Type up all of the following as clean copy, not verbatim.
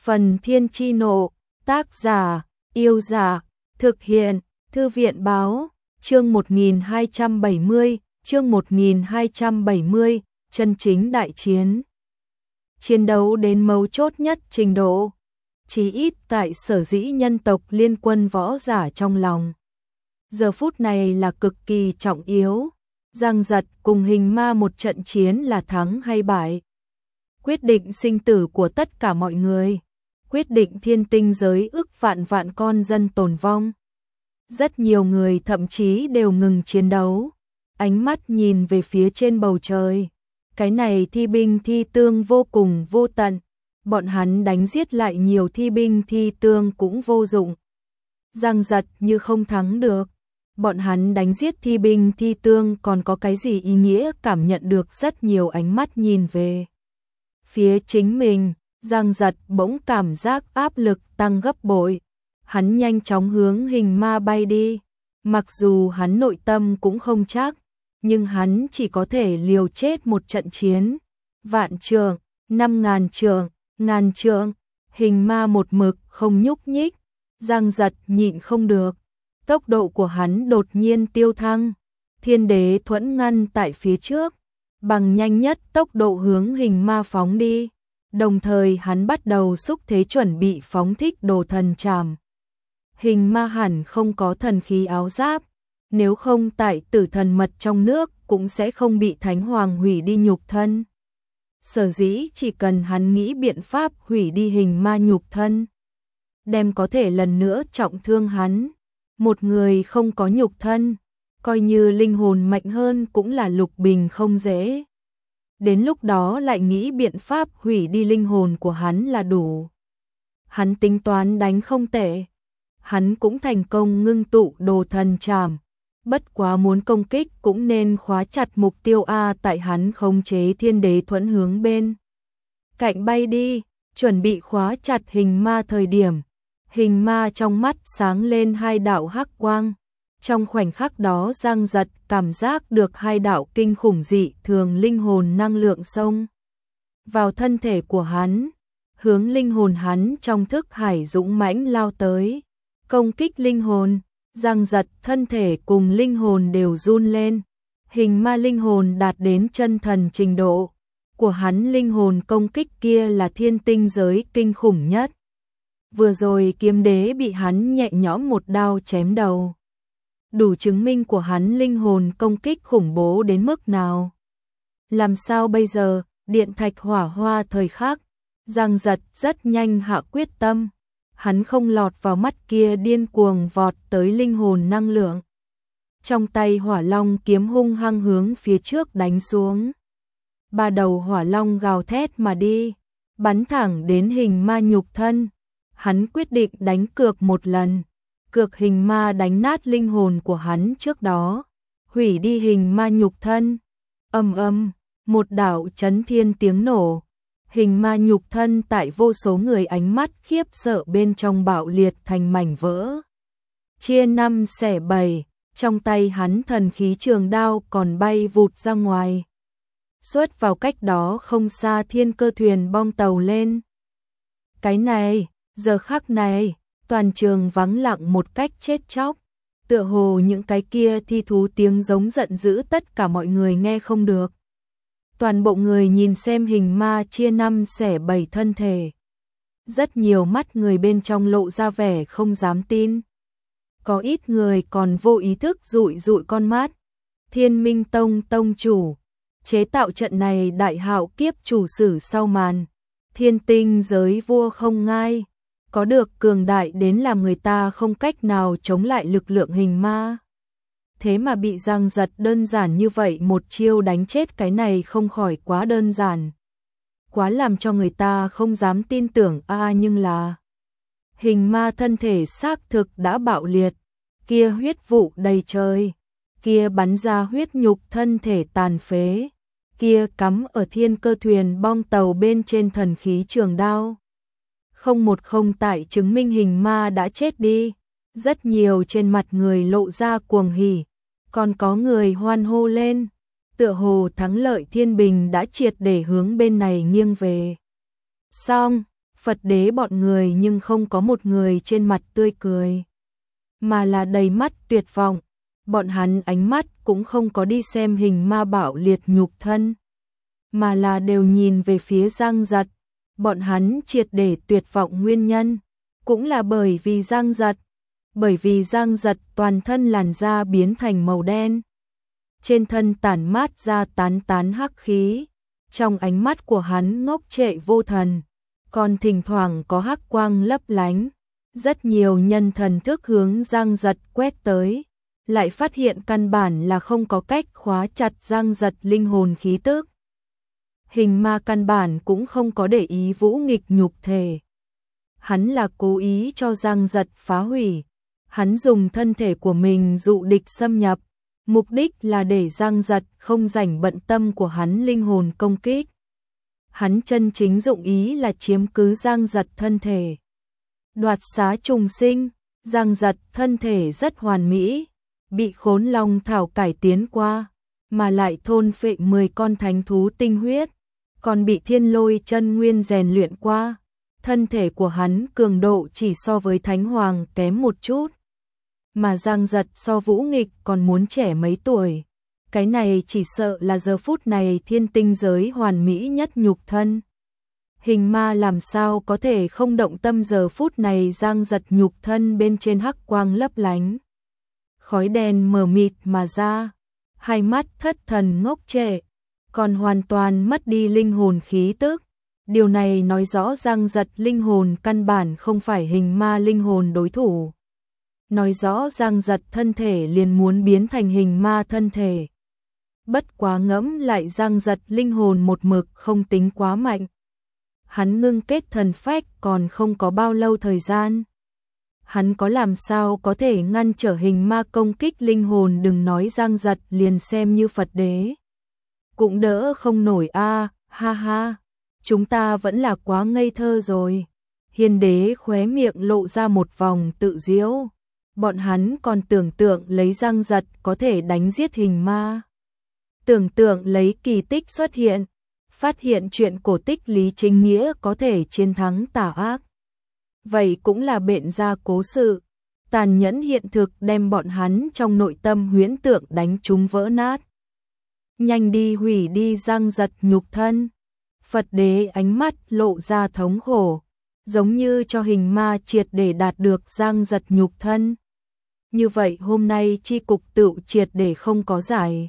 Phần Thiên Chi Nộ, tác giả, Yêu Giả, thực hiện, Thư viện Báo, chương 1270, chương 1270, chân chính đại chiến. Chiến đấu đến mấu chốt nhất trình độ, chí ít tại Sở Dĩ nhân tộc liên quân võ giả trong lòng. Giờ phút này là cực kỳ trọng yếu, Giang Giật cùng Hình Ma một trận chiến là thắng hay bại. Quyết định sinh tử của tất cả mọi người, quyết định thiên tinh giới ức vạn vạn con dân tồn vong. Rất nhiều người thậm chí đều ngừng chiến đấu, ánh mắt nhìn về phía trên bầu trời. Cái này thi binh thi tương vô cùng vô tận, bọn hắn đánh giết lại nhiều thi binh thi tương cũng vô dụng. Giang Giật như không thắng được, bọn hắn đánh giết thi binh thi tương còn có cái gì ý nghĩa, cảm nhận được rất nhiều ánh mắt nhìn về phía chính mình. Giang Giật bỗng cảm giác áp lực tăng gấp bội, hắn nhanh chóng hướng Hình Ma bay đi, mặc dù hắn nội tâm cũng không chắc, nhưng hắn chỉ có thể liều chết một trận chiến. Vạn trượng, 5.000 trượng, ngàn trượng, Hình Ma một mực không nhúc nhích, Giang Giật nhịn không được, tốc độ của hắn đột nhiên tiêu thăng, Thiên Đế Thuẫn ngăn tại phía trước, bằng nhanh nhất tốc độ hướng Hình Ma phóng đi. Đồng thời hắn bắt đầu xúc thế chuẩn bị phóng thích đồ thần trảm. Hình Ma hẳn không có thần khí áo giáp, nếu không tại tử thần mật trong nước cũng sẽ không bị Thánh Hoàng hủy đi nhục thân. Sở dĩ chỉ cần hắn nghĩ biện pháp hủy đi Hình Ma nhục thân, đem có thể lần nữa trọng thương hắn. Một người không có nhục thân, coi như linh hồn mạnh hơn cũng là lục bình không dễ. Đến lúc đó lại nghĩ biện pháp hủy đi linh hồn của hắn là đủ. Hắn tính toán đánh không tệ, hắn cũng thành công ngưng tụ đồ thần trảm, bất quá muốn công kích cũng nên khóa chặt mục tiêu A, tại hắn khống chế Thiên Đế Thuẫn hướng bên cạnh bay đi, chuẩn bị khóa chặt Hình Ma thời điểm, Hình Ma trong mắt sáng lên hai đạo hắc quang. Trong khoảnh khắc đó Giang Giật cảm giác được hai đạo kinh khủng dị thường linh hồn năng lượng xông vào thân thể của hắn, hướng linh hồn hắn trong thức hải dũng mãnh lao tới, công kích linh hồn. Giang Giật thân thể cùng linh hồn đều run lên, Hình Ma linh hồn đạt đến chân thần trình độ của hắn, linh hồn công kích kia là thiên tinh giới kinh khủng nhất. Vừa rồi Kiếm Đế bị hắn nhẹ nhõm một đao chém đầu, đủ chứng minh của hắn linh hồn công kích khủng bố đến mức nào. Làm sao bây giờ? Điện thạch hỏa hoa thời khắc, Giang Giật rất nhanh hạ quyết tâm, hắn không lọt vào mắt kia điên cuồng vọt tới linh hồn năng lượng. Trong tay Hỏa Long kiếm hung hăng hướng phía trước đánh xuống. Ba đầu hỏa long gào thét mà đi, bắn thẳng đến Hình Ma nhục thân. Hắn quyết định đánh cược một lần, cược Hình Ma đánh nát linh hồn của hắn trước đó, hủy đi Hình Ma nhục thân. Ầm ầm, một đạo chấn thiên tiếng nổ, Hình Ma nhục thân tại vô số người ánh mắt khiếp sợ bên trong bạo liệt thành mảnh vỡ, chia năm xẻ bảy. Trong tay hắn thần khí trường đao còn bay vụt ra ngoài, xuất vào cách đó không xa thiên cơ thuyền bong tàu lên. Cái này, giờ khắc này, toàn trường vắng lặng một cách chết chóc, tựa hồ những cái kia thi thú tiếng giống giận dữ tất cả mọi người nghe không được. Toàn bộ người nhìn xem Hình Ma chia năm xẻ bảy thân thể, rất nhiều mắt người bên trong lộ ra vẻ không dám tin. Có ít người còn vô ý thức dụi dụi con mắt. Thiên Minh Tông tông chủ, chế tạo trận này đại hạo kiếp chủ sử sau màn, thiên tinh giới vua không ngai, có được cường đại đến làm người ta không cách nào chống lại lực lượng Hình Ma. Thế mà bị Giang Giật đơn giản như vậy một chiêu đánh chết, cái này không khỏi quá đơn giản, quá làm cho người ta không dám tin tưởng. Nhưng là Hình Ma thân thể xác thực đã bạo liệt, kia huyết vụ đầy trời, kia bắn ra huyết nhục thân thể tàn phế, kia cắm ở thiên cơ thuyền bong tàu bên trên thần khí trường đao. Không một không tại chứng minh Hình Ma đã chết đi. Rất nhiều trên mặt người lộ ra cuồng hỉ, còn có người hoan hô lên, tựa hồ thắng lợi thiên bình đã triệt để hướng bên này nghiêng về. Xong, Phật đế bọn người nhưng không có một người trên mặt tươi cười, mà là đầy mắt tuyệt vọng. Bọn hắn ánh mắt cũng không có đi xem hình ma bạo liệt nhục thân, mà là đều nhìn về phía Giang Giật. Bọn hắn triệt để tuyệt vọng nguyên nhân cũng là bởi vì Giang Giật. Bởi vì Giang Giật toàn thân làn da biến thành màu đen, trên thân tản mát ra tán tán hắc khí, trong ánh mắt của hắn ngốc trệ vô thần, còn thỉnh thoảng có hắc quang lấp lánh. Rất nhiều nhân thần thức hướng Giang Giật quét tới, lại phát hiện căn bản là không có cách khóa chặt Giang Giật linh hồn khí tức. Hình ma căn bản cũng không có để ý Vũ Nghịch nhục thể. Hắn là cố ý cho Giang Giật phá hủy. Hắn dùng thân thể của mình dụ địch xâm nhập, mục đích là để Giang Giật không rảnh bận tâm của hắn linh hồn công kích. Hắn chân chính dụng ý là chiếm cứ Giang Giật thân thể. Đoạt xá trùng sinh, Giang Giật thân thể rất hoàn mỹ, bị Khốn Long thảo cải tiến qua, mà lại thôn phệ 10 con thánh thú tinh huyết, còn bị Thiên Lôi chân nguyên rèn luyện qua. Thân thể của hắn cường độ chỉ so với Thánh Hoàng kém một chút, mà Giang Giật so Vũ Nghịch còn muốn trẻ mấy tuổi. Cái này chỉ sợ là giờ phút này thiên tinh giới hoàn mỹ nhất nhục thân. Hình ma làm sao có thể không động tâm giờ phút này Giang Giật nhục thân bên trên hắc quang lấp lánh. Khói đen mờ mịt mà ra, hai mắt thất thần ngốc trệ, còn hoàn toàn mất đi linh hồn khí tức. Điều này nói rõ Giang Giật linh hồn căn bản không phải hình ma linh hồn đối thủ. Nói rõ Giang Giật thân thể liền muốn biến thành hình ma thân thể. Bất quá ngẫm lại Giang Giật linh hồn một mực không tính quá mạnh. Hắn ngưng kết thần phách còn không có bao lâu thời gian. Hắn có làm sao có thể ngăn trở hình ma công kích linh hồn, đừng nói Giang Giật liền xem như Phật đế cũng đỡ không nổi a, ha ha. Chúng ta vẫn là quá ngây thơ rồi. Hiền đế khóe miệng lộ ra một vòng tự giễu. Bọn hắn còn tưởng tượng lấy Giang Giật có thể đánh giết hình ma. Tưởng tượng lấy kỳ tích xuất hiện, phát hiện chuyện cổ tích Lý Chính Nghĩa có thể chiến thắng tà ác. Vậy cũng là bện ra cố sự. Tàn nhẫn hiện thực đem bọn hắn trong nội tâm huyễn tượng đánh chúng vỡ nát. Nhanh đi hủy đi Giang Giật nhục thân. Phật đế ánh mắt lộ ra thống khổ, giống như cho hình ma triệt để đạt được Giang Giật nhục thân. Như vậy hôm nay chi cục tựu triệt để không có giải.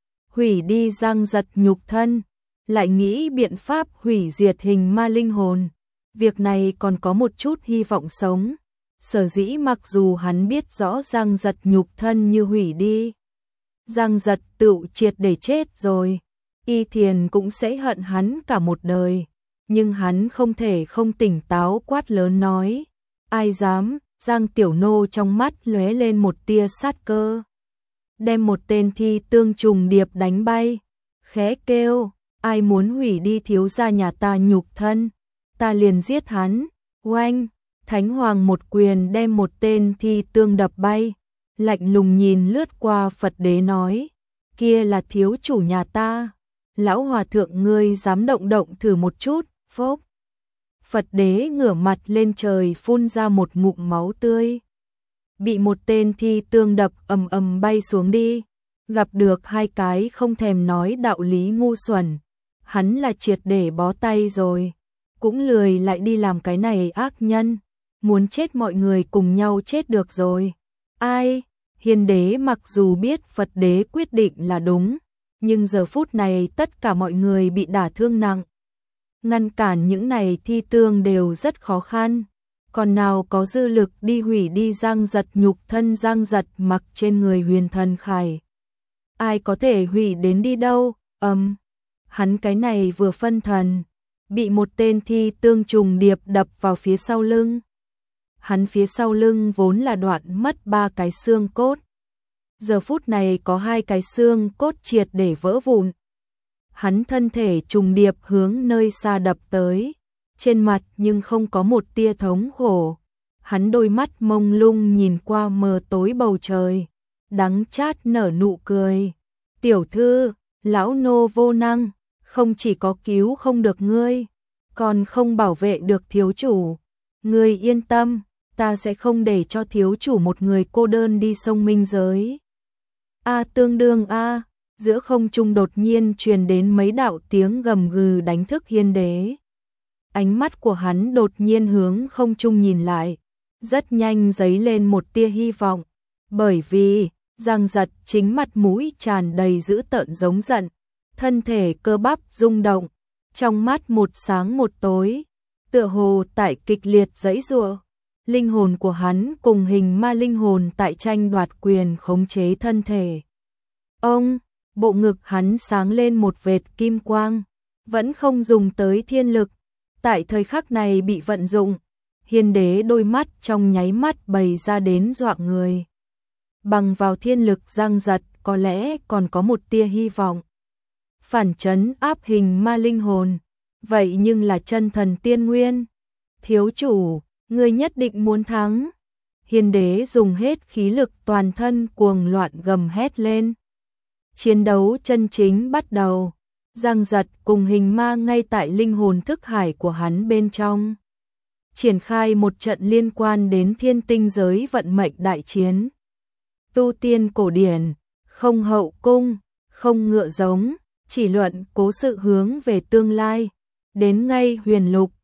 Hủy đi Giang Giật nhục thân, lại nghĩ biện pháp hủy diệt hình ma linh hồn. Việc này còn có một chút hy vọng sống. Sở dĩ mặc dù hắn biết rõ Giang Giật nhục thân như hủy đi, Giang Giật tựu triệt để chết rồi, Y Thiền cũng sẽ hận hắn cả một đời. Nhưng hắn không thể không tỉnh táo quát lớn nói. Ai dám? Giang Tiểu Nô trong mắt lóe lên một tia sát cơ, đem một tên thi tương trùng điệp đánh bay, khẽ kêu, ai muốn hủy đi thiếu gia nhà ta nhục thân, ta liền giết hắn. Oanh, Thánh Hoàng một quyền đem một tên thi tương đập bay, lạnh lùng nhìn lướt qua Phật đế nói, kia là thiếu chủ nhà ta, lão hòa thượng ngươi dám động động thử một chút. Phốc. Phật đế ngửa mặt lên trời phun ra một ngụm máu tươi, bị một tên thi tương đập ầm ầm bay xuống đi. Gặp được hai cái không thèm nói đạo lý ngu xuẩn, hắn là triệt để bó tay rồi, cũng lười lại đi làm cái này ác nhân, muốn chết mọi người cùng nhau chết được rồi. Ai? Hiền đế mặc dù biết Phật đế quyết định là đúng, nhưng giờ phút này tất cả mọi người bị đả thương nặng. Ngăn cản những này thi tương đều rất khó khăn, còn nào có dư lực đi hủy đi Giang Giật nhục thân. Giang Giật mặc trên người huyền thần khải, ai có thể hủy đến đi đâu. Hắn cái này vừa phân thần, bị một tên thi tương trùng điệp đập vào phía sau lưng. Hắn phía sau lưng vốn là đoạn mất 3 cái xương cốt, giờ phút này có 2 cái xương cốt triệt để vỡ vụn. Hắn thân thể trùng điệp hướng nơi xa đập tới, trên mặt nhưng không có một tia thống khổ. Hắn đôi mắt mông lung nhìn qua mờ tối bầu trời, đắng chát nở nụ cười. Tiểu thư, lão nô vô năng, không chỉ có cứu không được ngươi, còn không bảo vệ được thiếu chủ. Ngươi yên tâm, ta sẽ không để cho thiếu chủ một người cô đơn đi sông minh giới. A tương đương a, giữa không trung đột nhiên truyền đến mấy đạo tiếng gầm gừ đánh thức Hiên Đế. Ánh mắt của hắn đột nhiên hướng không trung nhìn lại, rất nhanh dấy lên một tia hy vọng, bởi vì Giang Giật chính mặt mũi tràn đầy dữ tợn giống giận, thân thể cơ bắp rung động, trong mắt một sáng một tối, tựa hồ tại kịch liệt giãy giụa. Linh hồn của hắn cùng hình ma linh hồn tại tranh đoạt quyền khống chế thân thể. Ông, bộ ngực hắn sáng lên một vệt kim quang, vẫn không dùng tới thiên lực, tại thời khắc này bị vận dụng. Hiên Đế đôi mắt trong nháy mắt bày ra đến dọa người. Bằng vào thiên lực Giang Giật có lẽ còn có một tia hy vọng. Phản chấn áp hình ma linh hồn, vậy nhưng là chân thần tiên nguyên. Thiếu chủ, ngươi nhất định muốn thắng. Hiên Đế dùng hết khí lực toàn thân cuồng loạn gầm hét lên. Chiến đấu chân chính bắt đầu. Giang Giật cùng hình ma ngay tại linh hồn thức hải của hắn bên trong. Triển khai một trận liên quan đến thiên tinh giới vận mệnh đại chiến. Tu tiên cổ điển, không hậu cung, không ngựa giống, chỉ luận cố sự hướng về tương lai. Đến ngay huyền lục,